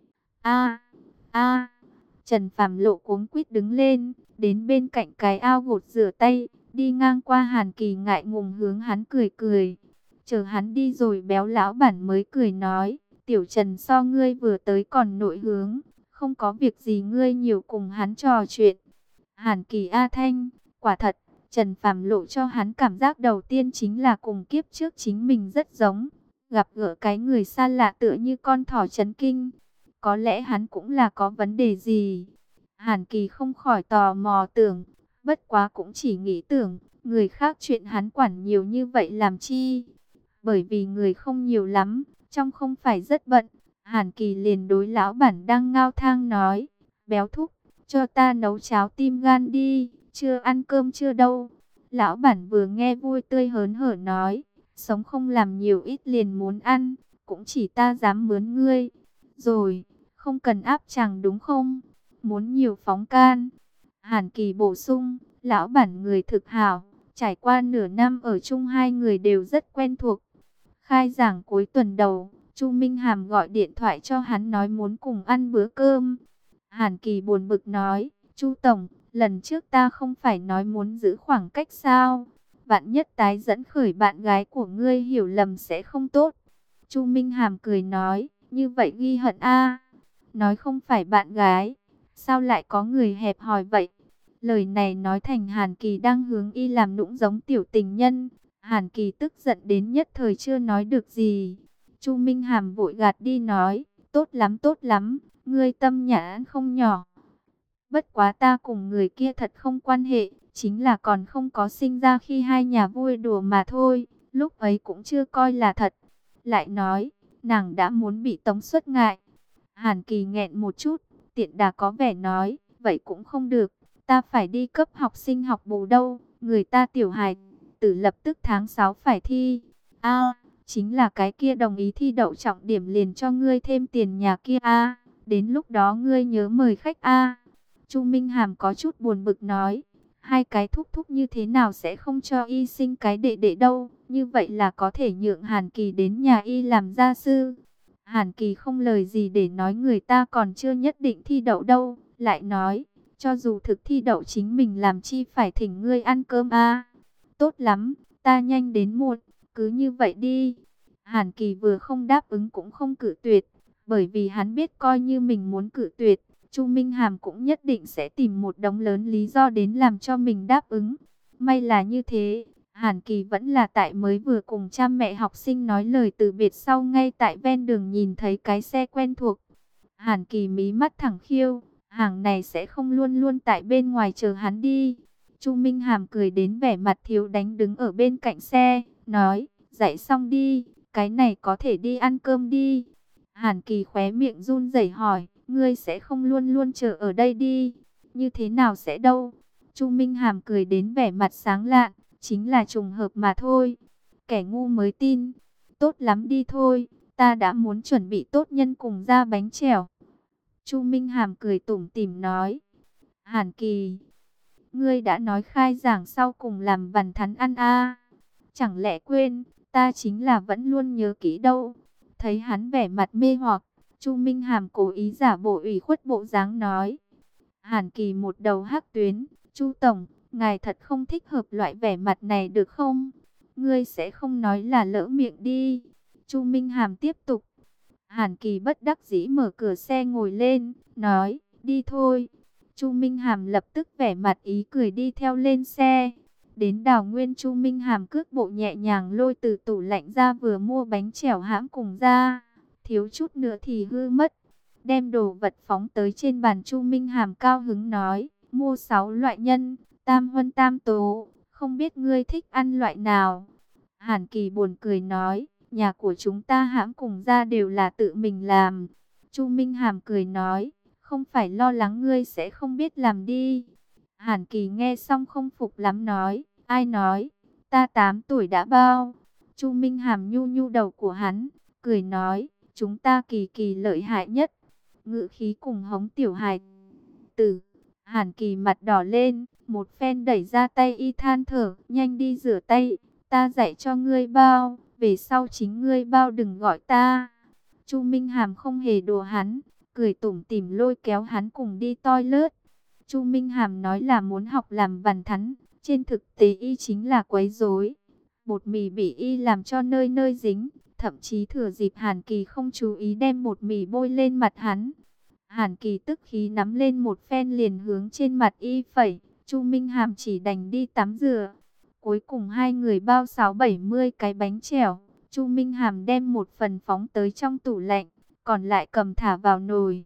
A, a. Trần Phàm Lộ cuống quýt đứng lên, đến bên cạnh cái ao gột rửa tay, đi ngang qua Hàn Kỳ ngại ngùng hướng hắn cười cười. Chờ hắn đi rồi béo lão bản mới cười nói, tiểu Trần so ngươi vừa tới còn nội hướng, không có việc gì ngươi nhiều cùng hắn trò chuyện. Hàn Kỳ A Thanh, quả thật, Trần Phàm Lộ cho hắn cảm giác đầu tiên chính là cùng kiếp trước chính mình rất giống, gặp gỡ cái người xa lạ tựa như con thỏ chấn kinh. Có lẽ hắn cũng là có vấn đề gì. Hàn Kỳ không khỏi tò mò tưởng, bất quá cũng chỉ nghĩ tưởng, người khác chuyện hắn quản nhiều như vậy làm chi. Bởi vì người không nhiều lắm, trong không phải rất bận, Hàn Kỳ liền đối lão bản đang ngao thang nói, béo thúc, cho ta nấu cháo tim gan đi, chưa ăn cơm chưa đâu. Lão bản vừa nghe vui tươi hớn hở nói, sống không làm nhiều ít liền muốn ăn, cũng chỉ ta dám mướn ngươi. Rồi, không cần áp chàng đúng không? Muốn nhiều phóng can. Hàn Kỳ bổ sung, lão bản người thực hảo, trải qua nửa năm ở chung hai người đều rất quen thuộc. Khai giảng cuối tuần đầu, Chu Minh Hàm gọi điện thoại cho hắn nói muốn cùng ăn bữa cơm. Hàn Kỳ buồn bực nói, Chu Tổng, lần trước ta không phải nói muốn giữ khoảng cách sao? Vạn nhất tái dẫn khởi bạn gái của ngươi hiểu lầm sẽ không tốt. Chu Minh Hàm cười nói, như vậy ghi hận a. Nói không phải bạn gái, sao lại có người hẹp hòi vậy? Lời này nói thành Hàn Kỳ đang hướng y làm nũng giống tiểu tình nhân. Hàn Kỳ tức giận đến nhất thời chưa nói được gì. Chu Minh Hàm vội gạt đi nói, tốt lắm tốt lắm, ngươi tâm nhãn không nhỏ. Bất quá ta cùng người kia thật không quan hệ, chính là còn không có sinh ra khi hai nhà vui đùa mà thôi, lúc ấy cũng chưa coi là thật. Lại nói, nàng đã muốn bị tống xuất ngại. Hàn Kỳ nghẹn một chút, tiện đà có vẻ nói, vậy cũng không được, ta phải đi cấp học sinh học bù đâu, người ta tiểu hài tử lập tức tháng sáu phải thi. A, chính là cái kia đồng ý thi đậu trọng điểm liền cho ngươi thêm tiền nhà kia a, đến lúc đó ngươi nhớ mời khách a. Chu Minh Hàm có chút buồn bực nói, hai cái thúc thúc như thế nào sẽ không cho y sinh cái đệ đệ đâu, như vậy là có thể nhượng Hàn Kỳ đến nhà y làm gia sư. Hàn Kỳ không lời gì để nói, người ta còn chưa nhất định thi đậu đâu, lại nói, cho dù thực thi đậu chính mình làm chi phải thỉnh ngươi ăn cơm a. Tốt lắm, ta nhanh đến muộn, cứ như vậy đi. Hàn Kỳ vừa không đáp ứng cũng không cự tuyệt, bởi vì hắn biết coi như mình muốn cự tuyệt, Chu Minh Hàm cũng nhất định sẽ tìm một đống lớn lý do đến làm cho mình đáp ứng. May là như thế, Hàn Kỳ vẫn là tại mới vừa cùng cha mẹ học sinh nói lời từ biệt sau ngay tại ven đường nhìn thấy cái xe quen thuộc. Hàn Kỳ mí mắt thẳng khiêu, hàng này sẽ không luôn luôn tại bên ngoài chờ hắn đi. Chu Minh Hàm cười đến vẻ mặt thiếu đánh đứng ở bên cạnh xe, nói, Dạy xong đi, cái này có thể đi ăn cơm đi. Hàn Kỳ khóe miệng run rẩy hỏi, ngươi sẽ không luôn luôn chờ ở đây đi? Như thế nào sẽ đâu? Chu Minh Hàm cười đến vẻ mặt sáng lạn, chính là trùng hợp mà thôi. Kẻ ngu mới tin. Tốt lắm đi thôi, ta đã muốn chuẩn bị tốt nhân cùng ra bánh chèo. Chu Minh Hàm cười tủm tỉm nói. Hàn Kỳ, ngươi đã nói khai giảng sau cùng làm vằn thắn ăn a? Chẳng lẽ quên, ta chính là vẫn luôn nhớ kỹ đâu. Thấy hắn vẻ mặt mê hoặc, Chu Minh Hàm cố ý giả bộ ủy khuất bộ dáng nói. Hàn Kỳ một đầu hắc tuyến, Chu Tổng, ngài thật không thích hợp loại vẻ mặt này được không? Ngươi sẽ không nói là lỡ miệng đi. Chu Minh Hàm tiếp tục. Hàn Kỳ bất đắc dĩ mở cửa xe ngồi lên, nói, đi thôi. Chu Minh Hàm lập tức vẻ mặt ý cười đi theo lên xe. Đến Đào Nguyên, Chu Minh Hàm cước bộ nhẹ nhàng lôi từ tủ lạnh ra vừa mua bánh chèo hãm cùng ra. Thiếu chút nữa thì hư mất. Đem đồ vật phóng tới trên bàn, Chu Minh Hàm cao hứng nói, mua sáu loại nhân, tam huân tam tố, không biết ngươi thích ăn loại nào. Hàn Kỳ buồn cười nói, nhà của chúng ta hãm cùng ra đều là tự mình làm. Chu Minh Hàm cười nói, không phải lo lắng ngươi sẽ không biết làm đi. Hàn Kỳ nghe xong không phục lắm nói, ai nói, ta tám tuổi đã bao. Chu Minh Hàm nhu nhu đầu của hắn, cười nói, chúng ta Kỳ Kỳ lợi hại nhất. Ngữ khí cùng hống tiểu hài tử. Hàn Kỳ mặt đỏ lên, một phen đẩy ra tay y than thở, nhanh đi rửa tay, ta dạy cho ngươi bao, về sau chính ngươi bao đừng gọi ta. Chu Minh Hàm không hề đùa hắn, cười tủm tỉm lôi kéo hắn cùng đi toilet. Chu Minh Hàm nói là muốn học làm vằn thắn, trên thực tế y chính là quấy rối. Bột mì bị y làm cho nơi nơi dính, thậm chí thừa dịp Hàn Kỳ không chú ý đem bột mì bôi lên mặt hắn. Hàn Kỳ tức khí nắm lên một phen liền hướng trên mặt y phẩy, Chu Minh Hàm chỉ đành đi tắm rửa. Cuối cùng hai người bao sáu bảy mươi cái bánh chèo, Chu Minh Hàm đem một phần phóng tới trong tủ lạnh, còn lại cầm thả vào nồi.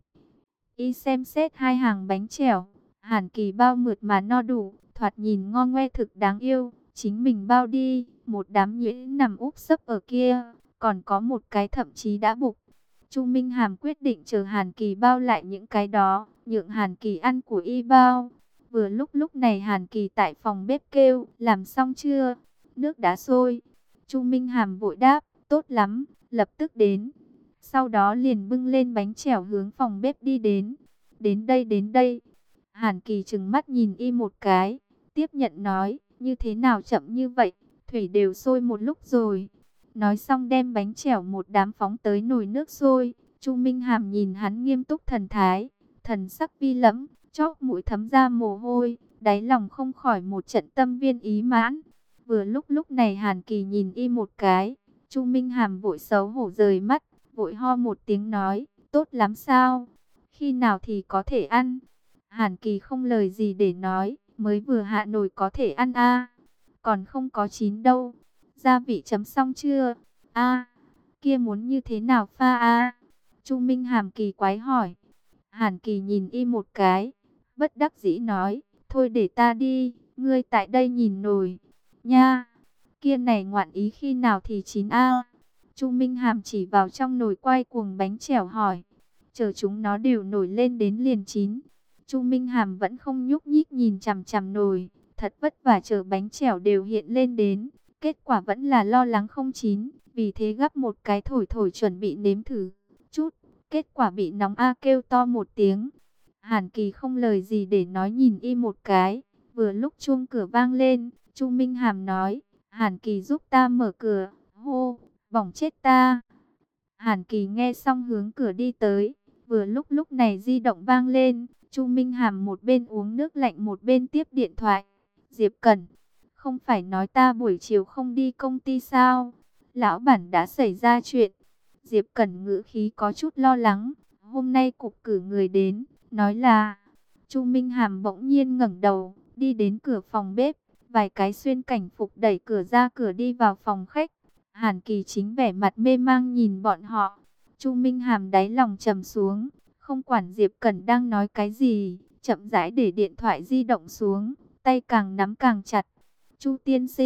Y xem xét hai hàng bánh chèo, Hàn Kỳ bao mượt mà no đủ, thoạt nhìn ngon ngoe thực đáng yêu, chính mình bao đi, một đám nhuyễn nằm úp sấp ở kia, còn có một cái thậm chí đã bục. Chu Minh Hàm quyết định chờ Hàn Kỳ bao lại những cái đó, nhượng Hàn Kỳ ăn của y bao. Vừa lúc lúc này Hàn Kỳ tại phòng bếp kêu, làm xong chưa? Nước đã sôi. Chu Minh Hàm vội đáp, tốt lắm, lập tức đến. Sau đó liền bưng lên bánh chèo hướng phòng bếp đi đến. Đến đây đến đây. Hàn Kỳ trừng mắt nhìn y một cái, tiếp nhận nói, như thế nào chậm như vậy, thủy đều sôi một lúc rồi. Nói xong đem bánh chèo một đám phóng tới nồi nước sôi. Chu Minh Hàm nhìn hắn nghiêm túc thần thái, thần sắc vi lẫm, chóp mũi thấm ra mồ hôi, đáy lòng không khỏi một trận tâm viên ý mãn. Vừa lúc lúc này Hàn Kỳ nhìn y một cái, Chu Minh Hàm vội xấu hổ rời mắt, vội ho một tiếng nói, tốt lắm sao? Khi nào thì có thể ăn? Hàn Kỳ không lời gì để nói, mới vừa hạ nồi có thể ăn a, còn không có chín đâu. Gia vị chấm xong chưa? A, kia muốn như thế nào pha a? Chu Minh Hàm kỳ quái hỏi. Hàn Kỳ nhìn y một cái, bất đắc dĩ nói, thôi để ta đi, ngươi tại đây nhìn nồi nha. Kia này ngoạn ý khi nào thì chín a? Chu Minh Hàm chỉ vào trong nồi quay cuồng bánh chèo hỏi, chờ chúng nó đều nổi lên đến liền chín. Chu Minh Hàm vẫn không nhúc nhích nhìn chằm chằm nồi, thật vất vả chờ bánh chèo đều hiện lên đến. Kết quả vẫn là lo lắng không chín, vì thế gắp một cái thổi thổi chuẩn bị nếm thử chút. Kết quả bị nóng a kêu to một tiếng. Hàn Kỳ không lời gì để nói nhìn y một cái. Vừa lúc chuông cửa vang lên, Chu Minh Hàm nói, Hàn Kỳ giúp ta mở cửa, hô, bỏng chết ta. Hàn Kỳ nghe xong hướng cửa đi tới. Vừa lúc lúc này di động vang lên, Chu Minh Hàm một bên uống nước lạnh một bên tiếp điện thoại. Diệp Cẩn, không phải nói ta buổi chiều không đi công ty sao? Lão bản đã xảy ra chuyện. Diệp Cẩn ngữ khí có chút lo lắng. Hôm nay cục cử người đến, nói là... Chu Minh Hàm bỗng nhiên ngẩng đầu, đi đến cửa phòng bếp. Vài cái xuyên cảnh phục đẩy cửa ra cửa đi vào phòng khách. Hàn Kỳ chính vẻ mặt mê mang nhìn bọn họ. Chu Minh Hàm đáy lòng trầm xuống. Không quản Diệp Cẩn đang nói cái gì, chậm rãi để điện thoại di động xuống. Tay càng nắm càng chặt. Chu tiên sinh,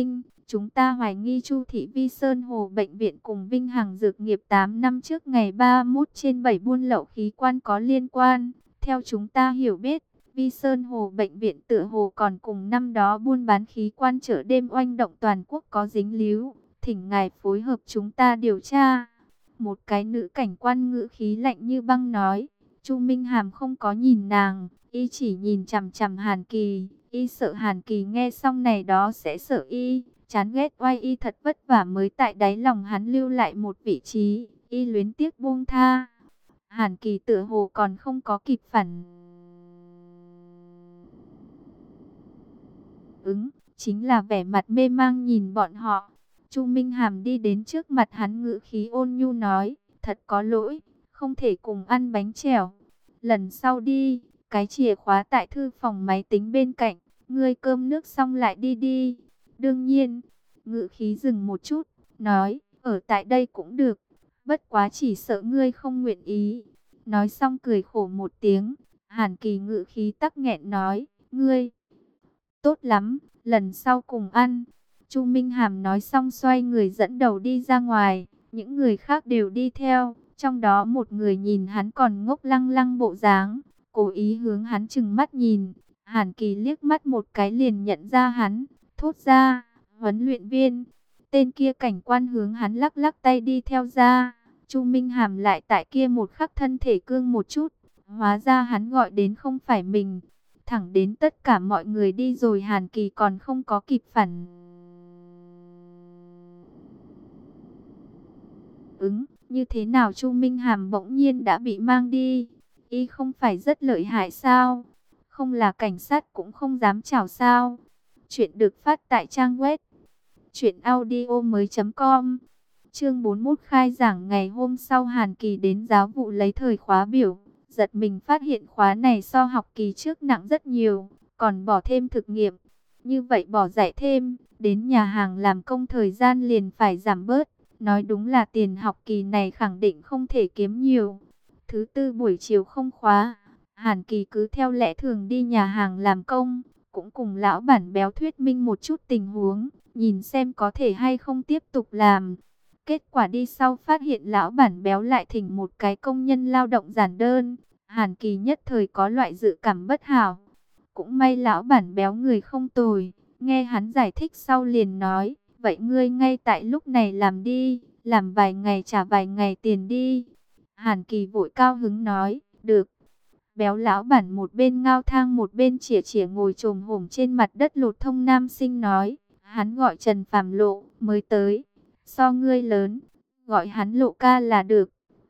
Chúng ta hoài nghi Chu Thị Vi Sơn Hồ Bệnh viện cùng Vinh Hằng Dược nghiệp tám năm trước ngày ba mươi mốt trên bảy buôn lậu khí quan có liên quan. Theo chúng ta hiểu biết, Vi Sơn Hồ Bệnh viện tựa hồ còn cùng năm đó buôn bán khí quan chợ đêm oanh động toàn quốc có dính líu. Thỉnh ngài phối hợp chúng ta điều tra. Một cái nữ cảnh quan ngữ khí lạnh như băng nói. Chu Minh Hàm không có nhìn nàng, y chỉ nhìn chằm chằm Hàn Kỳ. Y sợ Hàn Kỳ nghe xong này đó sẽ sợ y. Chán ghét oai y thật vất vả mới tại đáy lòng hắn lưu lại một vị trí. Y luyến tiếc buông tha. Hàn Kỳ tựa hồ còn không có kịp phản ứng, chính là vẻ mặt mê mang nhìn bọn họ. Chu Minh Hàm đi đến trước mặt hắn, ngữ khí ôn nhu nói, thật có lỗi, không thể cùng ăn bánh chèo. Lần sau đi, cái chìa khóa tại thư phòng máy tính bên cạnh, ngươi cơm nước xong lại đi đi. Đương nhiên, ngữ khí dừng một chút, nói, ở tại đây cũng được, bất quá chỉ sợ ngươi không nguyện ý. Nói xong cười khổ một tiếng, Hàn Kỳ ngữ khí tắc nghẹn nói, ngươi, tốt lắm, lần sau cùng ăn. Chu Minh Hàm nói xong xoay người dẫn đầu đi ra ngoài, những người khác đều đi theo, trong đó một người nhìn hắn còn ngốc lăng lăng bộ dáng, cố ý hướng hắn chừng mắt nhìn. Hàn Kỳ liếc mắt một cái liền nhận ra hắn, thốt ra, huấn luyện viên. Tên kia cảnh quan hướng hắn lắc lắc tay đi theo ra. Chu Minh Hàm lại tại kia một khắc thân thể cương một chút, hóa ra hắn gọi đến không phải mình. Thẳng đến tất cả mọi người đi rồi Hàn Kỳ còn không có kịp phản ứng. Như thế nào Chu Minh Hàm bỗng nhiên đã bị mang đi? Y không phải rất lợi hại sao? Không là cảnh sát cũng không dám chào sao? Chuyện được phát tại trang web truyện audio mới chấm com. Chương bốn mươi mốt khai giảng. Ngày hôm sau Hàn Kỳ đến giáo vụ lấy thời khóa biểu, giật mình phát hiện khóa này so học kỳ trước nặng rất nhiều, còn bỏ thêm thực nghiệm. Như vậy bỏ dạy thêm, đến nhà hàng làm công thời gian liền phải giảm bớt. Nói đúng là tiền học kỳ này khẳng định không thể kiếm nhiều. Thứ tư buổi chiều không khóa, Hàn Kỳ cứ theo lẽ thường đi nhà hàng làm công, cũng cùng lão bản béo thuyết minh một chút tình huống, nhìn xem có thể hay không tiếp tục làm. Kết quả đi sau phát hiện lão bản béo lại thỉnh một cái công nhân lao động giản đơn. Hàn Kỳ nhất thời có loại dự cảm bất hảo. Cũng may lão bản béo người không tồi, nghe hắn giải thích sau liền nói, vậy ngươi ngay tại lúc này làm đi, làm vài ngày trả vài ngày tiền đi. Hàn Kỳ vội cao hứng nói, được. Béo lão bản một bên ngao thang một bên chỉa chỉa ngồi chồm hổm trên mặt đất Lột Thông nam sinh nói, hắn gọi Trần Phạm Lộ, mới tới, so ngươi lớn, gọi hắn Lộ ca là được.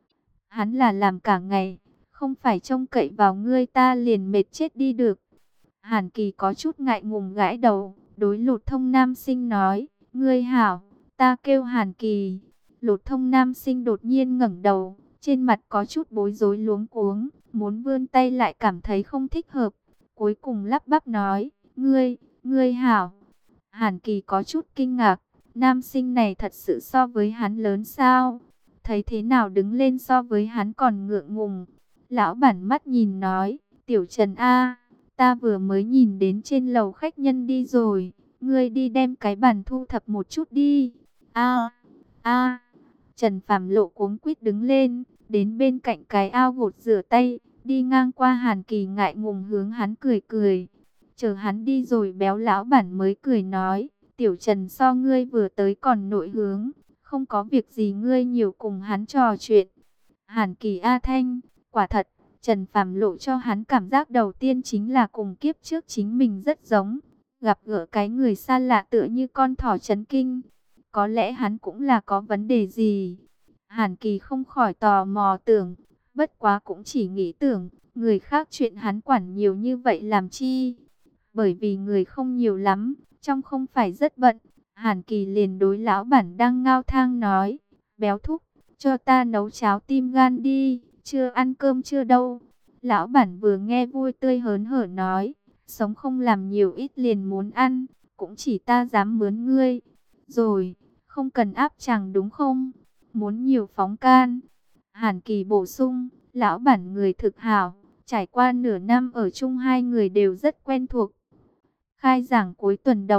Hắn là làm cả ngày, không phải trông cậy vào ngươi ta liền mệt chết đi được. Hàn Kỳ có chút ngại ngùng gãi đầu, đối Lột Thông nam sinh nói, ngươi hảo, ta kêu Hàn Kỳ. Lột Thông nam sinh đột nhiên ngẩng đầu, trên mặt có chút bối rối luống cuống, muốn vươn tay lại cảm thấy không thích hợp. Cuối cùng lắp bắp nói, ngươi, ngươi hảo. Hàn Kỳ có chút kinh ngạc, nam sinh này thật sự so với hắn lớn sao? Thấy thế nào đứng lên so với hắn còn ngượng ngùng. Lão bản mắt nhìn nói, tiểu Trần A, ta vừa mới nhìn đến trên lầu khách nhân đi rồi, ngươi đi đem cái bàn thu thập một chút đi. A, a. Trần Phạm Lộ cuống quýt đứng lên, đến bên cạnh cái ao gột rửa tay, đi ngang qua Hàn Kỳ ngại ngùng hướng hắn cười cười. Chờ hắn đi rồi béo lão bản mới cười nói, tiểu Trần so ngươi vừa tới còn nội hướng, không có việc gì ngươi nhiều cùng hắn trò chuyện. Hàn Kỳ A Thanh, quả thật, Trần Phạm Lộ cho hắn cảm giác đầu tiên chính là cùng kiếp trước chính mình rất giống. Gặp gỡ cái người xa lạ tựa như con thỏ chấn kinh. Có lẽ hắn cũng là có vấn đề gì. Hàn Kỳ không khỏi tò mò tưởng, bất quá cũng chỉ nghĩ tưởng, người khác chuyện hắn quản nhiều như vậy làm chi. Bởi vì người không nhiều lắm, trong không phải rất bận. Hàn Kỳ liền đối lão bản đang ngao thang nói, béo thúc, cho ta nấu cháo tim gan đi, chưa ăn cơm chưa đâu. Lão bản vừa nghe vui tươi hớn hở nói, sống không làm nhiều ít liền muốn ăn, cũng chỉ ta dám mướn ngươi. Rồi, không cần áp chẳng đúng không? Muốn nhiều phóng can. Hàn Kỳ bổ sung, lão bản người thực hảo, trải qua nửa năm ở chung hai người đều rất quen thuộc. Khai giảng cuối tuần đầu,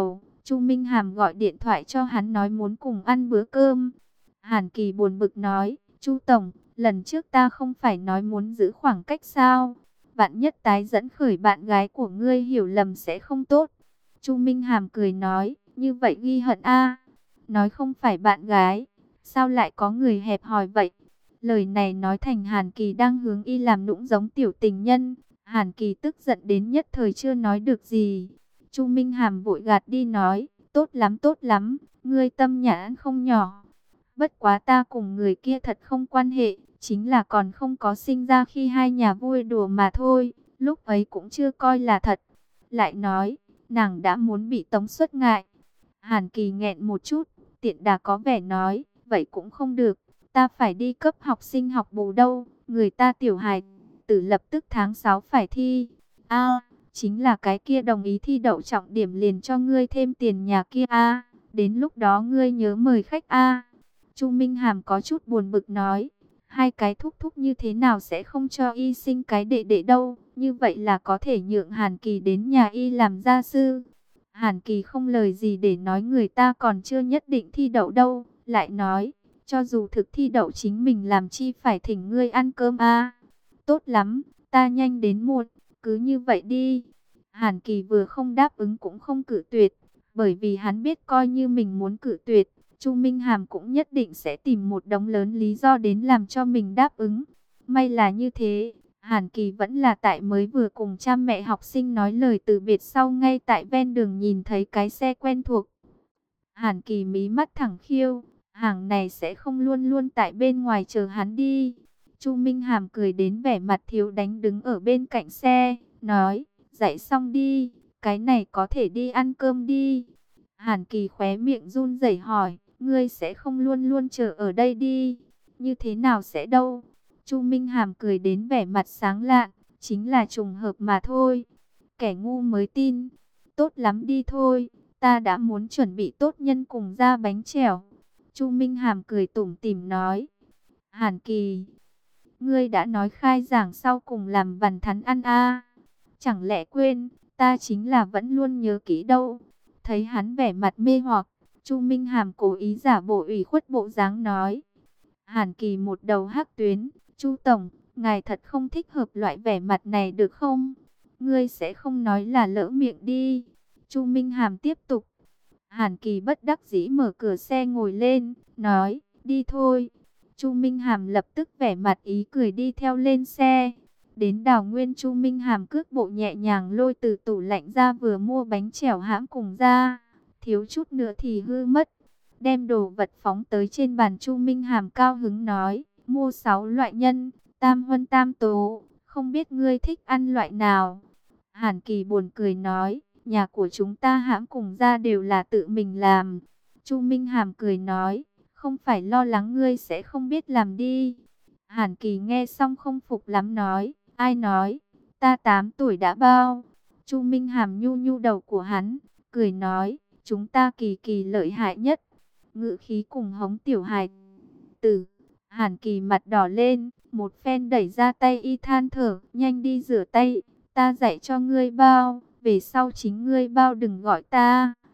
Chu Minh Hàm gọi điện thoại cho hắn nói muốn cùng ăn bữa cơm. Hàn Kỳ buồn bực nói, Chu Tổng, lần trước ta không phải nói muốn giữ khoảng cách sao? Vạn nhất tái dẫn khởi bạn gái của ngươi hiểu lầm sẽ không tốt. Chu Minh Hàm cười nói, như vậy ghi hận a. Nói không phải bạn gái, sao lại có người hẹp hòi vậy? Lời này nói thành Hàn Kỳ đang hướng y làm nũng giống tiểu tình nhân. Hàn Kỳ tức giận đến nhất thời chưa nói được gì. Chu Minh Hàm vội gạt đi nói, tốt lắm tốt lắm, ngươi tâm nhãn không nhỏ. Bất quá ta cùng người kia thật không quan hệ, chính là còn không có sinh ra khi hai nhà vui đùa mà thôi, lúc ấy cũng chưa coi là thật. Lại nói, nàng đã muốn bị tống xuất ngại. Hàn Kỳ nghẹn một chút, tiện đà có vẻ nói, vậy cũng không được, ta phải đi cấp học sinh học bù đâu, người ta tiểu hài tử lập tức tháng sáu phải thi. A, chính là cái kia đồng ý thi đậu trọng điểm liền cho ngươi thêm tiền nhà kia a, đến lúc đó ngươi nhớ mời khách a. Chu Minh Hàm có chút buồn bực nói, hai cái thúc thúc như thế nào sẽ không cho y sinh cái đệ đệ đâu, như vậy là có thể nhượng Hàn Kỳ đến nhà y làm gia sư. Hàn Kỳ không lời gì để nói, người ta còn chưa nhất định thi đậu đâu, lại nói, cho dù thực thi đậu chính mình làm chi phải thỉnh ngươi ăn cơm a. Tốt lắm, ta nhanh đến muộn, cứ như vậy đi. Hàn Kỳ vừa không đáp ứng cũng không cự tuyệt, bởi vì hắn biết coi như mình muốn cự tuyệt, Chu Minh Hàm cũng nhất định sẽ tìm một đống lớn lý do đến làm cho mình đáp ứng. May là như thế, Hàn Kỳ vẫn là tại mới vừa cùng cha mẹ học sinh nói lời từ biệt sau ngay tại ven đường nhìn thấy cái xe quen thuộc. Hàn Kỳ mí mắt thẳng khiêu, hàng này sẽ không luôn luôn tại bên ngoài chờ hắn đi. Chu Minh Hàm cười đến vẻ mặt thiếu đánh đứng ở bên cạnh xe, nói, dạy xong đi, cái này có thể đi ăn cơm đi. Hàn Kỳ khóe miệng run rẩy hỏi, ngươi sẽ không luôn luôn chờ ở đây đi, như thế nào sẽ đâu. Chu Minh Hàm cười đến vẻ mặt sáng lạn, chính là trùng hợp mà thôi. Kẻ ngu mới tin, tốt lắm đi thôi, ta đã muốn chuẩn bị tốt nhân cùng ra bánh chèo. Chu Minh Hàm cười tủm tỉm nói, Hàn Kỳ, ngươi đã nói khai giảng sau cùng làm vằn thắn ăn a, chẳng lẽ quên, ta chính là vẫn luôn nhớ kỹ đâu. Thấy hắn vẻ mặt mê hoặc, Chu Minh Hàm cố ý giả bộ ủy khuất bộ dáng nói. Hàn Kỳ một đầu hắc tuyến, Chu Tổng, ngài thật không thích hợp loại vẻ mặt này được không? Ngươi sẽ không nói là lỡ miệng đi. Chu Minh Hàm tiếp tục. Hàn Kỳ bất đắc dĩ mở cửa xe ngồi lên, nói, đi thôi. Chu Minh Hàm lập tức vẻ mặt ý cười đi theo lên xe. Đến Đào Nguyên, Chu Minh Hàm cước bộ nhẹ nhàng lôi từ tủ lạnh ra vừa mua bánh chèo hãm cùng ra. Thiếu chút nữa thì hư mất. Đem đồ vật phóng tới trên bàn, Chu Minh Hàm cao hứng nói, mua sáu loại nhân, tam huân tam tố, không biết ngươi thích ăn loại nào. Hàn Kỳ buồn cười nói, nhà của chúng ta hãm cùng ra đều là tự mình làm. Chu Minh Hàm cười nói, không phải lo lắng ngươi sẽ không biết làm đi. Hàn Kỳ nghe xong không phục lắm nói, ai nói, ta tám tuổi đã bao. Chu Minh Hàm nhu nhu đầu của hắn, cười nói, chúng ta Kỳ Kỳ lợi hại nhất. Ngữ khí cùng hống tiểu hài tử. Hàn Kỳ mặt đỏ lên, một phen đẩy ra tay y than thở, nhanh đi rửa tay, ta dạy cho ngươi bao, về sau chính ngươi bao đừng gọi ta.